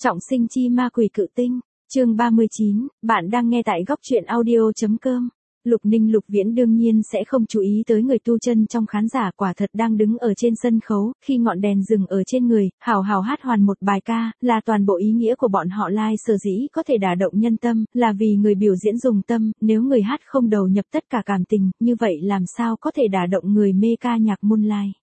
Trọng sinh chi ma quỷ cự tinh, chương 39, bạn đang nghe tại góc truyện audio.com. Lục Ninh Lục Viễn đương nhiên sẽ không chú ý tới người tu chân trong khán giả quả thật đang đứng ở trên sân khấu, khi ngọn đèn dừng ở trên người, hào hào hát hoàn một bài ca, là toàn bộ ý nghĩa của bọn họ lai sở dĩ có thể đả động nhân tâm, là vì người biểu diễn dùng tâm, nếu người hát không đầu nhập tất cả cảm tình, như vậy làm sao có thể đả động người mê ca nhạc Moonlight.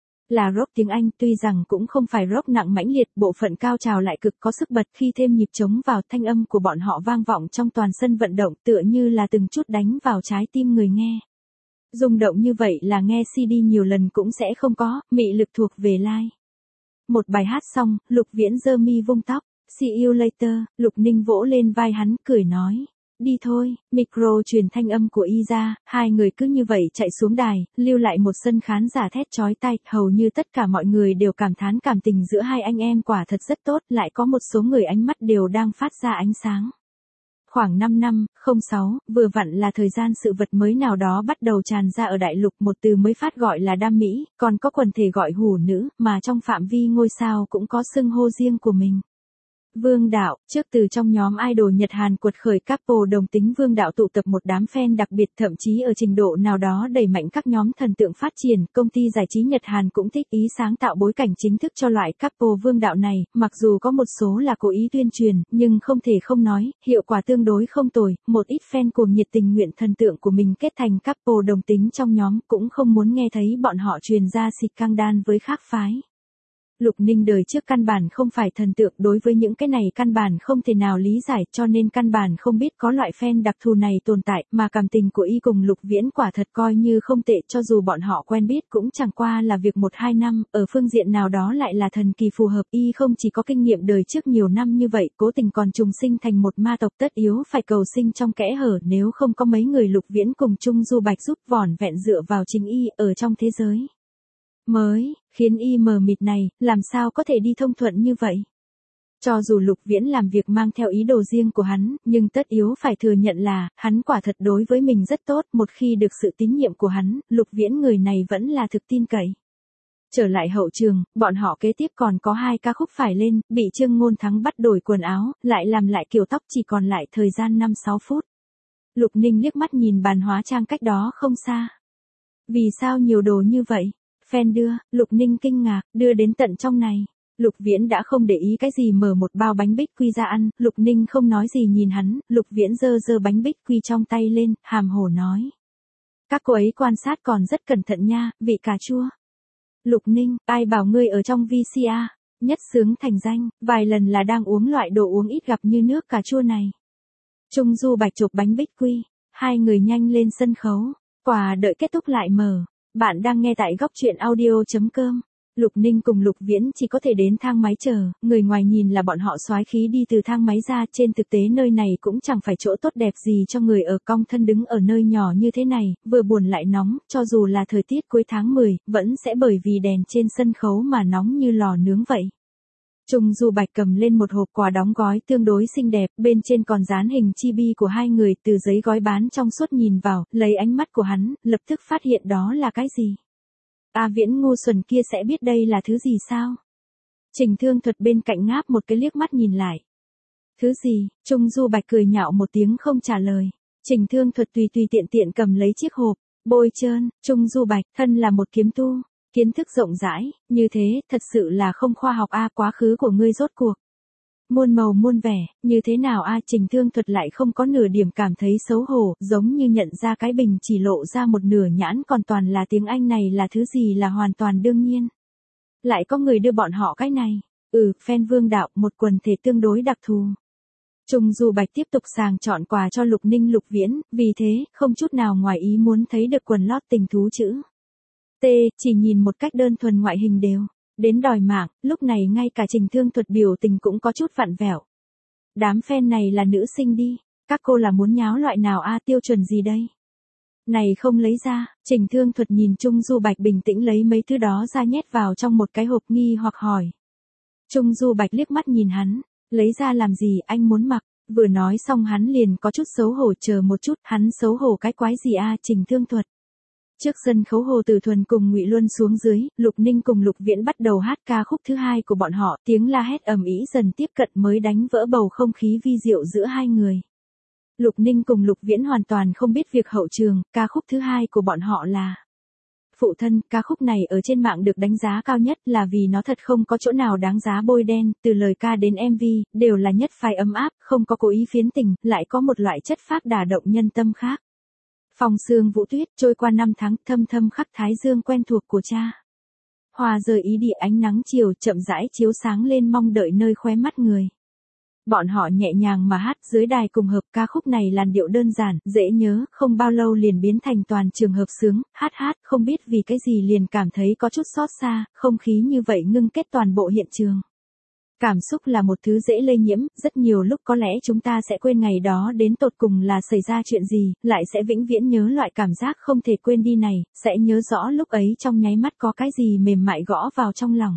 Là rock tiếng Anh, tuy rằng cũng không phải rock nặng mãnh liệt, bộ phận cao trào lại cực có sức bật, khi thêm nhịp trống vào, thanh âm của bọn họ vang vọng trong toàn sân vận động, tựa như là từng chút đánh vào trái tim người nghe. Rung động như vậy là nghe CD nhiều lần cũng sẽ không có, mị lực thuộc về live. Một bài hát xong, Lục Viễn giơ mi vung tóc, see you later, Lục Ninh vỗ lên vai hắn, cười nói. Đi thôi, micro truyền thanh âm của y ra, hai người cứ như vậy chạy xuống đài, lưu lại một sân khán giả thét chói tai, hầu như tất cả mọi người đều cảm thán cảm tình giữa hai anh em quả thật rất tốt, lại có một số người ánh mắt đều đang phát ra ánh sáng. Khoảng 5 năm, 06, vừa vặn là thời gian sự vật mới nào đó bắt đầu tràn ra ở đại lục, một từ mới phát gọi là đam mỹ, còn có quần thể gọi hủ nữ, mà trong phạm vi ngôi sao cũng có xưng hô riêng của mình. Vương Đạo, trước từ trong nhóm idol Nhật Hàn quật khởi couple đồng tính Vương Đạo tụ tập một đám fan đặc biệt, thậm chí ở trình độ nào đó đẩy mạnh các nhóm thần tượng phát triển, công ty giải trí Nhật Hàn cũng thích ý sáng tạo bối cảnh chính thức cho loại couple Vương Đạo này, mặc dù có một số là cố ý tuyên truyền, nhưng không thể không nói, hiệu quả tương đối không tồi, một ít fan cuồng nhiệt tình nguyện thần tượng của mình kết thành couple đồng tính trong nhóm, cũng không muốn nghe thấy bọn họ truyền ra xịt căng đan với khác phái. Lục Ninh đời trước căn bản không phải thần tượng, đối với những cái này căn bản không thể nào lý giải, cho nên căn bản không biết có loại fan đặc thù này tồn tại, mà cảm tình của y cùng Lục Viễn quả thật coi như không tệ, cho dù bọn họ quen biết cũng chẳng qua là việc 1-2 năm, ở phương diện nào đó lại là thần kỳ phù hợp, y không chỉ có kinh nghiệm đời trước nhiều năm như vậy, cố tình còn trùng sinh thành một ma tộc, tất yếu phải cầu sinh trong kẽ hở, nếu không có mấy người Lục Viễn cùng Trung Du Bạch giúp vỏn vẹn dựa vào chính y, ở trong thế giới mới, khiến y mờ mịt này, làm sao có thể đi thông thuận như vậy. Cho dù Lục Viễn làm việc mang theo ý đồ riêng của hắn, nhưng tất yếu phải thừa nhận là, hắn quả thật đối với mình rất tốt, một khi được sự tín nhiệm của hắn, Lục Viễn người này vẫn là thực tin cậy. Trở lại hậu trường, bọn họ kế tiếp còn có 2 ca khúc phải lên, bị Trương Ngôn Thắng bắt đổi quần áo, lại làm lại kiểu tóc, chỉ còn lại thời gian 5-6 phút. Lục Ninh liếc mắt nhìn bàn hóa trang cách đó không xa. Vì sao nhiều đồ như vậy? Fan đưa, Lục Ninh kinh ngạc, đưa đến tận trong này. Lục Viễn đã không để ý cái gì, mở một bao bánh bích quy ra ăn, Lục Ninh không nói gì nhìn hắn, Lục Viễn giơ bánh bích quy trong tay lên, hàm hổ nói. Các cô ấy quan sát còn rất cẩn thận nha, vị cà chua. Lục Ninh, ai bảo ngươi ở trong VCR, nhất xướng thành danh, vài lần là đang uống loại đồ uống ít gặp như nước cà chua này. Trung Du Bạch chụp bánh bích quy, hai người nhanh lên sân khấu, quà đợi kết thúc lại mở. Bạn đang nghe tại góc truyện audio.com. Lục Ninh cùng Lục Viễn chỉ có thể đến thang máy chờ, người ngoài nhìn là bọn họ soái khí đi từ thang máy ra, trên thực tế nơi này cũng chẳng phải chỗ tốt đẹp gì cho người ở, cong thân đứng ở nơi nhỏ như thế này, vừa buồn lại nóng, cho dù là thời tiết cuối tháng 10, vẫn sẽ bởi vì đèn trên sân khấu mà nóng như lò nướng vậy. Trung Du Bạch cầm lên một hộp quà đóng gói tương đối xinh đẹp, bên trên còn dán hình chibi của hai người, từ giấy gói bán trong suốt nhìn vào, lấy ánh mắt của hắn, lập tức phát hiện đó là cái gì. A Viễn ngu xuẩn kia sẽ biết đây là thứ gì sao? Trình Thương Thuật bên cạnh ngáp một cái liếc mắt nhìn lại. Thứ gì? Trung Du Bạch cười nhạo một tiếng không trả lời. Trình Thương Thuật tùy tiện cầm lấy chiếc hộp, bôi trơn. Trung Du Bạch, thân là một kiếm tu. Kiến thức rộng rãi, như thế, thật sự là không khoa học a, quá khứ của ngươi rốt cuộc. Muôn màu muôn vẻ, như thế nào a? Trình Thương Thuật lại không có nửa điểm cảm thấy xấu hổ, giống như nhận ra cái bình chỉ lộ ra một nửa nhãn còn toàn là tiếng Anh này là thứ gì là hoàn toàn đương nhiên. Lại có người đưa bọn họ cái này. Fan Vương Đạo, một quần thể tương đối đặc thù. Trung Du Bạch tiếp tục sàng chọn quà cho Lục Ninh Lục Viễn, vì thế, không chút nào ngoài ý muốn thấy được quần lót tình thú chữ chỉ nhìn một cách đơn thuần ngoại hình đều đến đòi mạng, lúc này ngay cả Trình Thương Thuật biểu tình cũng có chút vặn vẹo. Đám fan này là nữ sinh đi, các cô là muốn nháo loại nào a, tiêu chuẩn gì đây? Này không lấy ra, Trình Thương Thuật nhìn Trung Du Bạch bình tĩnh lấy mấy thứ đó ra nhét vào trong một cái hộp, nghi hoặc hỏi. Trung Du Bạch liếc mắt nhìn hắn, lấy ra làm gì, anh muốn mặc. Vừa nói xong hắn liền có chút xấu hổ, chờ một chút, hắn xấu hổ cái quái gì a? Trình Thương Thuật. Trước sân khấu Hồ Tử Thuần cùng Ngụy Luân xuống dưới, Lục Ninh cùng Lục Viễn bắt đầu hát ca khúc thứ hai của bọn họ, tiếng la hét ầm ĩ dần tiếp cận mới đánh vỡ bầu không khí vi diệu giữa hai người. Lục Ninh cùng Lục Viễn hoàn toàn không biết việc hậu trường, ca khúc thứ hai của bọn họ là Phụ Thân. Ca khúc này ở trên mạng được đánh giá cao nhất là vì nó thật không có chỗ nào đáng giá bôi đen, từ lời ca đến MV, đều là nhất phái ấm áp, không có cố ý phiến tình, lại có một loại chất phác đả động nhân tâm khác. Phong sương vũ tuyết trôi qua năm tháng, thâm thâm khắc thái dương quen thuộc của cha. Hòa rời ý địa ánh nắng chiều chậm rãi chiếu sáng lên mong đợi nơi khóe mắt người. Bọn họ nhẹ nhàng mà hát dưới đài cùng hợp, ca khúc này làn điệu đơn giản, dễ nhớ, không bao lâu liền biến thành toàn trường hợp sướng, hát không biết vì cái gì liền cảm thấy có chút xót xa, không khí như vậy ngưng kết toàn bộ hiện trường. Cảm xúc là một thứ dễ lây nhiễm, rất nhiều lúc có lẽ chúng ta sẽ quên ngày đó đến tột cùng là xảy ra chuyện gì, lại sẽ vĩnh viễn nhớ loại cảm giác không thể quên đi này, sẽ nhớ rõ lúc ấy trong nháy mắt có cái gì mềm mại gõ vào trong lòng.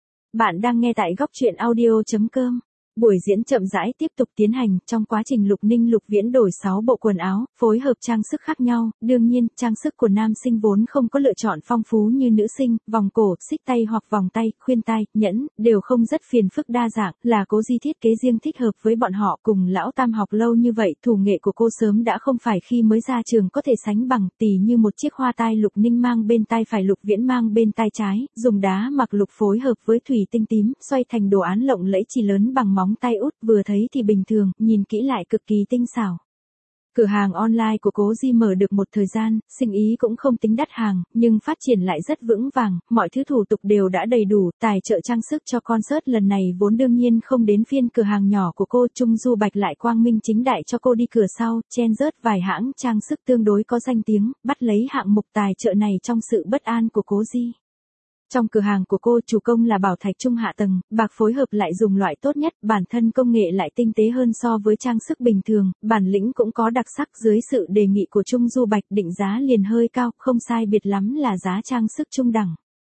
Bạn đang nghe tại góc truyện audio.com. Buổi diễn chậm rãi tiếp tục tiến hành, trong quá trình Lục Ninh Lục Viễn đổi 6 bộ quần áo, phối hợp trang sức khác nhau, đương nhiên, trang sức của nam sinh vốn không có lựa chọn phong phú như nữ sinh, vòng cổ, xích tay hoặc vòng tay, khuyên tai, nhẫn, đều không rất phiền phức đa dạng, là Cố Di thiết kế riêng thích hợp với bọn họ. Cùng lão tam học lâu như vậy, thủ nghệ của cô sớm đã không phải khi mới ra trường có thể sánh bằng, tỉ như một chiếc hoa tai Lục Ninh mang bên tai phải, Lục Viễn mang bên tai trái, dùng đá mặc lục phối hợp với thủy tinh tím, xoay thành đồ án lộng lẫy chỉ lớn bằng móng tay út, vừa thấy thì bình thường, nhìn kỹ lại cực kỳ tinh xảo. Cửa hàng online của Cố Di mở được một thời gian, sinh ý cũng không tính đắt hàng, nhưng phát triển lại rất vững vàng, mọi thứ thủ tục đều đã đầy đủ, tài trợ trang sức cho concert lần này vốn đương nhiên không đến phiên cửa hàng nhỏ của cô. Trung Du Bạch lại quang minh chính đại cho cô đi cửa sau, chen rớt vài hãng trang sức tương đối có danh tiếng, bắt lấy hạng mục tài trợ này trong sự bất an của Cố Di. Trong cửa hàng của cô, chủ công là bảo thạch trung hạ tầng, bạc phối hợp lại dùng loại tốt nhất, bản thân công nghệ lại tinh tế hơn so với trang sức bình thường, bản lĩnh cũng có đặc sắc. Dưới sự đề nghị của Trung Du Bạch, định giá liền hơi cao, không sai biệt lắm là giá trang sức trung đẳng.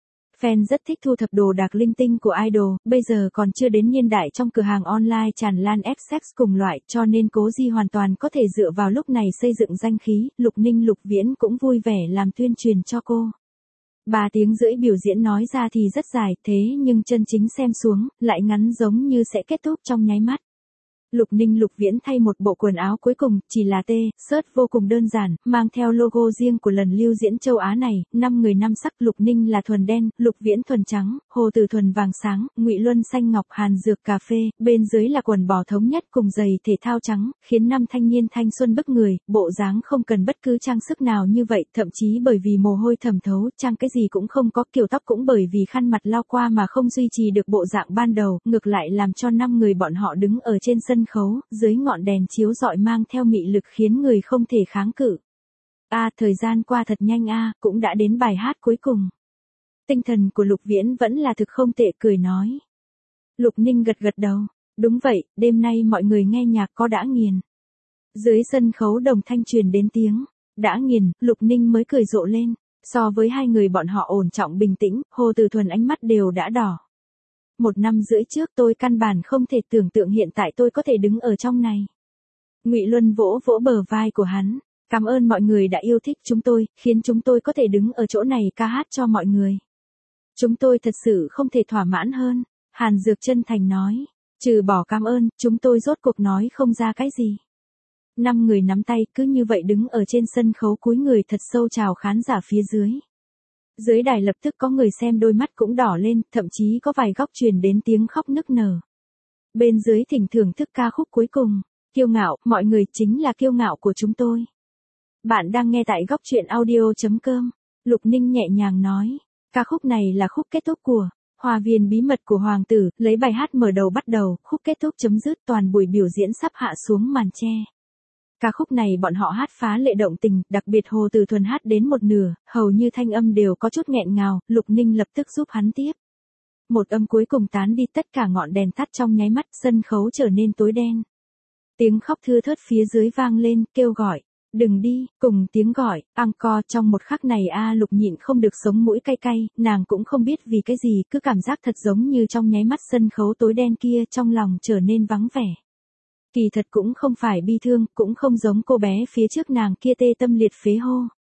Fan rất thích thu thập đồ đạc linh tinh của idol, bây giờ còn chưa đến niên đại trong cửa hàng online tràn lan XX cùng loại, cho nên Cố Di hoàn toàn có thể dựa vào lúc này xây dựng danh khí. Lục Ninh Lục Viễn cũng vui vẻ làm tuyên truyền cho cô. 3 tiếng rưỡi biểu diễn nói ra thì rất dài, thế nhưng chân chính xem xuống, lại ngắn giống như sẽ kết thúc trong nháy mắt. Lục Ninh Lục Viễn thay một bộ quần áo cuối cùng, chỉ là shirt vô cùng đơn giản, mang theo logo riêng của lần lưu diễn châu Á này, 5 người 5 sắc. Lục Ninh là thuần đen, Lục Viễn thuần trắng, Hồ Tử Thuần vàng sáng, Ngụy Luân xanh ngọc, Hàn Dược cà phê, bên dưới là quần bò thống nhất cùng giày thể thao trắng, khiến năm thanh niên thanh xuân bức người, bộ dáng không cần bất cứ trang sức nào như vậy, thậm chí bởi vì mồ hôi thẩm thấu, trang cái gì cũng không có, kiểu tóc cũng bởi vì khăn mặt lao qua mà không duy trì được bộ dạng ban đầu, ngược lại làm cho 5 người bọn họ đứng ở trên sân khấu, dưới ngọn đèn chiếu rọi mang theo mị lực khiến người không thể kháng cự. Thời gian qua thật nhanh cũng đã đến bài hát cuối cùng. Tinh thần của Lục Viễn vẫn là thực không tệ, cười nói. Lục Ninh gật gật đầu, đúng vậy, đêm nay mọi người nghe nhạc có đã nghiền. Dưới sân khấu đồng thanh truyền đến tiếng, đã nghiền, Lục Ninh mới cười rộ lên, so với hai người bọn họ ổn trọng bình tĩnh, Hồ Tử Thuần ánh mắt đều đã đỏ. 1 năm rưỡi trước tôi căn bản không thể tưởng tượng hiện tại tôi có thể đứng ở trong này. Ngụy Luân vỗ vỗ bờ vai của hắn, cảm ơn mọi người đã yêu thích chúng tôi, khiến chúng tôi có thể đứng ở chỗ này ca hát cho mọi người. Chúng tôi thật sự không thể thỏa mãn hơn, Hàn Dược chân thành nói, trừ bỏ cảm ơn, chúng tôi rốt cuộc nói không ra cái gì. 5 người nắm tay cứ như vậy đứng ở trên sân khấu cúi người thật sâu chào khán giả phía dưới. Dưới đài lập tức có người xem đôi mắt cũng đỏ lên, thậm chí có vài góc truyền đến tiếng khóc nức nở. Bên dưới thỉnh thưởng thức ca khúc cuối cùng, kiêu ngạo, mọi người chính là kiêu ngạo của chúng tôi. Bạn đang nghe tại góc truyện audio.com. Lục Ninh nhẹ nhàng nói, ca khúc này là khúc kết thúc của Hoa viên bí mật của Hoàng tử, lấy bài hát mở đầu bắt đầu, khúc kết thúc chấm dứt, toàn buổi biểu diễn sắp hạ xuống màn che. Ca khúc này bọn họ hát phá lệ động tình, đặc biệt Hồ Tử Thuần hát đến một nửa, hầu như thanh âm đều có chút nghẹn ngào, Lục Ninh lập tức giúp hắn tiếp. Một âm cuối cùng tán đi, tất cả ngọn đèn tắt trong nháy mắt, sân khấu trở nên tối đen. Tiếng khóc thưa thớt phía dưới vang lên, kêu gọi, đừng đi, cùng tiếng gọi, encore. Trong một khắc này Lục nhịn không được sống mũi cay cay, nàng cũng không biết vì cái gì, cứ cảm giác thật giống như trong nháy mắt sân khấu tối đen kia, trong lòng trở nên vắng vẻ. Kỳ thật cũng không phải bi thương, cũng không giống cô bé phía trước nàng kia tê tâm liệt phế hô.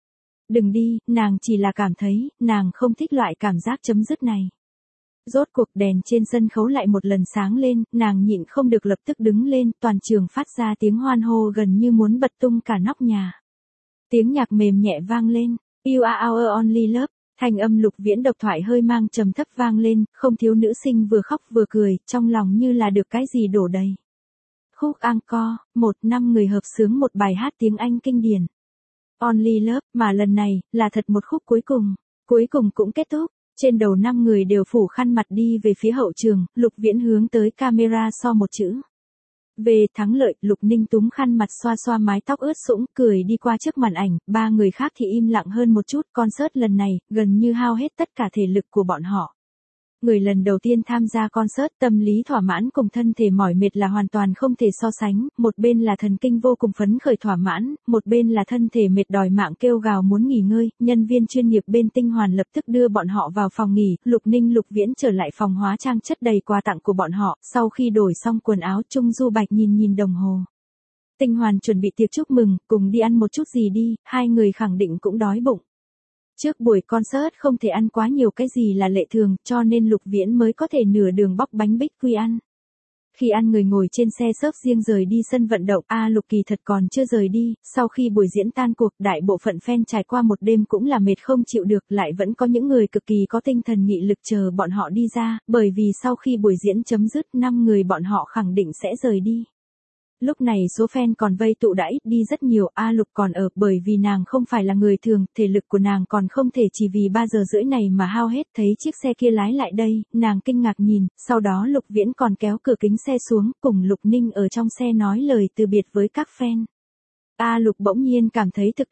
Đừng đi, nàng chỉ là cảm thấy, nàng không thích loại cảm giác chấm dứt này. Rốt cuộc đèn trên sân khấu lại một lần sáng lên, nàng nhịn không được lập tức đứng lên, toàn trường phát ra tiếng hoan hô gần như muốn bật tung cả nóc nhà. Tiếng nhạc mềm nhẹ vang lên, You are our only love, thanh âm Lục Viễn độc thoại hơi mang trầm thấp vang lên, không thiếu nữ sinh vừa khóc vừa cười, trong lòng như là được cái gì đổ đầy. Khúc encore, 1-5 người hợp xướng một bài hát tiếng Anh kinh điển. Only Love, mà lần này, là thật một khúc cuối cùng cũng kết thúc. Trên đầu 5 người đều phủ khăn mặt đi về phía hậu trường, Lục Viễn hướng tới camera so một chữ. Về thắng lợi, Lục Ninh túm khăn mặt xoa xoa mái tóc ướt sũng, cười đi qua trước màn ảnh, 3 người khác thì im lặng hơn một chút, concert lần này, gần như hao hết tất cả thể lực của bọn họ. Người lần đầu tiên tham gia concert, tâm lý thỏa mãn cùng thân thể mỏi mệt là hoàn toàn không thể so sánh, một bên là thần kinh vô cùng phấn khởi thỏa mãn, một bên là thân thể mệt đòi mạng kêu gào muốn nghỉ ngơi, nhân viên chuyên nghiệp bên Tinh Hoàn lập tức đưa bọn họ vào phòng nghỉ, Lục Ninh Lục Viễn trở lại phòng hóa trang chất đầy quà tặng của bọn họ, sau khi đổi xong quần áo Trung Du Bạch nhìn đồng hồ. Tinh Hoàn chuẩn bị tiệc chúc mừng, cùng đi ăn một chút gì đi, hai người khẳng định cũng đói bụng. Trước buổi concert không thể ăn quá nhiều cái gì là lệ thường, cho nên Lục Viễn mới có thể nửa đường bóc bánh bích quy ăn. Khi ăn người ngồi trên xe xớp riêng rời đi sân vận động, Lục kỳ thật còn chưa rời đi, sau khi buổi diễn tan cuộc, đại bộ phận fan trải qua một đêm cũng là mệt không chịu được, lại vẫn có những người cực kỳ có tinh thần nghị lực chờ bọn họ đi ra, bởi vì sau khi buổi diễn chấm dứt, 5 người bọn họ khẳng định sẽ rời đi. Lúc này số fan còn vây tụ đã ít đi rất nhiều, Lục còn ở, bởi vì nàng không phải là người thường, thể lực của nàng còn không thể chỉ vì 3 giờ rưỡi này mà hao hết, thấy chiếc xe kia lái lại đây, nàng kinh ngạc nhìn, sau đó Lục Viễn còn kéo cửa kính xe xuống, cùng Lục Ninh ở trong xe nói lời từ biệt với các fan. Lục bỗng nhiên cảm thấy thực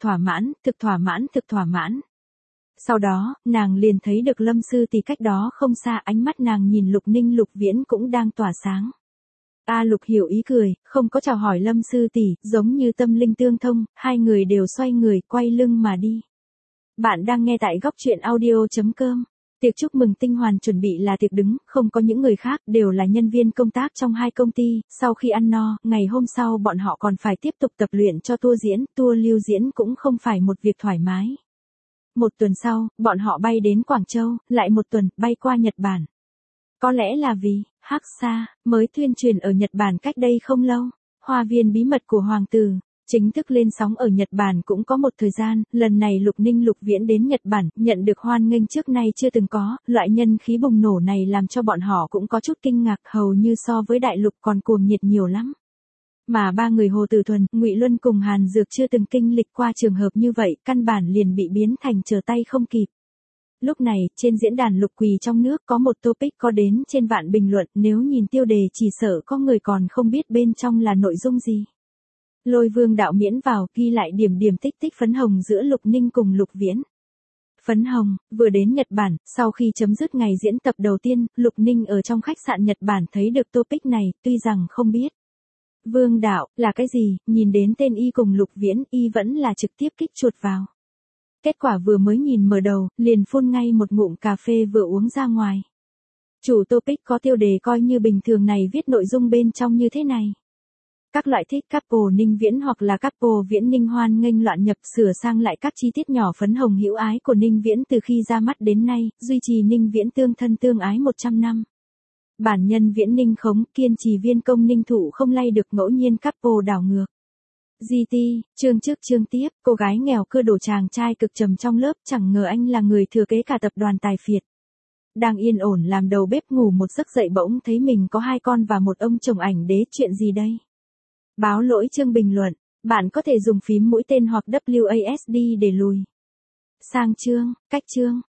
thỏa mãn. Sau đó, nàng liền thấy được Lâm Sư Tỷ cách đó không xa, ánh mắt nàng nhìn Lục Ninh Lục Viễn cũng đang tỏa sáng. Lục hiểu ý cười, không có chào hỏi Lâm Sư Tỷ, giống như tâm linh tương thông, hai người đều xoay người, quay lưng mà đi. Bạn đang nghe tại góc truyện audio.com. Tiệc chúc mừng Tinh Hoàn chuẩn bị là tiệc đứng, không có những người khác, đều là nhân viên công tác trong hai công ty, sau khi ăn no, ngày hôm sau bọn họ còn phải tiếp tục tập luyện cho tour diễn, tour lưu diễn cũng không phải một việc thoải mái. Một tuần sau, bọn họ bay đến Quảng Châu, lại một tuần, bay qua Nhật Bản. Có lẽ là vì, Hắc Xa, mới tuyên truyền ở Nhật Bản cách đây không lâu, Hoa viên bí mật của Hoàng tử, chính thức lên sóng ở Nhật Bản cũng có một thời gian, lần này Lục Ninh Lục Viễn đến Nhật Bản, nhận được hoan nghênh trước nay chưa từng có, loại nhân khí bùng nổ này làm cho bọn họ cũng có chút kinh ngạc, hầu như so với đại lục còn cuồng nhiệt nhiều lắm. Mà 3 người Hồ Tử Thuần, Ngụy Luân cùng Hàn Dược chưa từng kinh lịch qua trường hợp như vậy, căn bản liền bị biến thành trở tay không kịp. Lúc này, trên diễn đàn Lục Quỳ trong nước có một topic có đến trên vạn bình luận, nếu nhìn tiêu đề chỉ sợ có người còn không biết bên trong là nội dung gì. Lôi Vương đạo miễn vào, ghi lại điểm tích tích phấn hồng giữa Lục Ninh cùng Lục Viễn. Phấn hồng, vừa đến Nhật Bản, sau khi chấm dứt ngày diễn tập đầu tiên, Lục Ninh ở trong khách sạn Nhật Bản thấy được topic này, tuy rằng không biết. Vương đạo, là cái gì, nhìn đến tên y cùng Lục Viễn, y vẫn là trực tiếp kích chuột vào. Kết quả vừa mới nhìn mở đầu, liền phun ngay một ngụm cà phê vừa uống ra ngoài. Chủ topic có tiêu đề coi như bình thường này viết nội dung bên trong như thế này. Các loại thích couple Ninh Viễn hoặc là couple Viễn Ninh hoan nghênh loạn nhập sửa sang lại các chi tiết nhỏ phấn hồng hữu ái của Ninh Viễn từ khi ra mắt đến nay, duy trì Ninh Viễn tương thân tương ái 100 năm. Bản nhân Viễn Ninh khống, kiên trì viên công Ninh Thụ không lay được ngẫu nhiên couple đảo ngược. GT, chương trước chương tiếp, cô gái nghèo cưa đổ chàng trai cực trầm trong lớp, chẳng ngờ anh là người thừa kế cả tập đoàn tài phiệt. Đang yên ổn làm đầu bếp ngủ một giấc dậy bỗng thấy mình có 2 con và một ông chồng ảnh đế, chuyện gì đây? Báo lỗi chương bình luận, bạn có thể dùng phím mũi tên hoặc WASD để lùi sang chương, cách chương.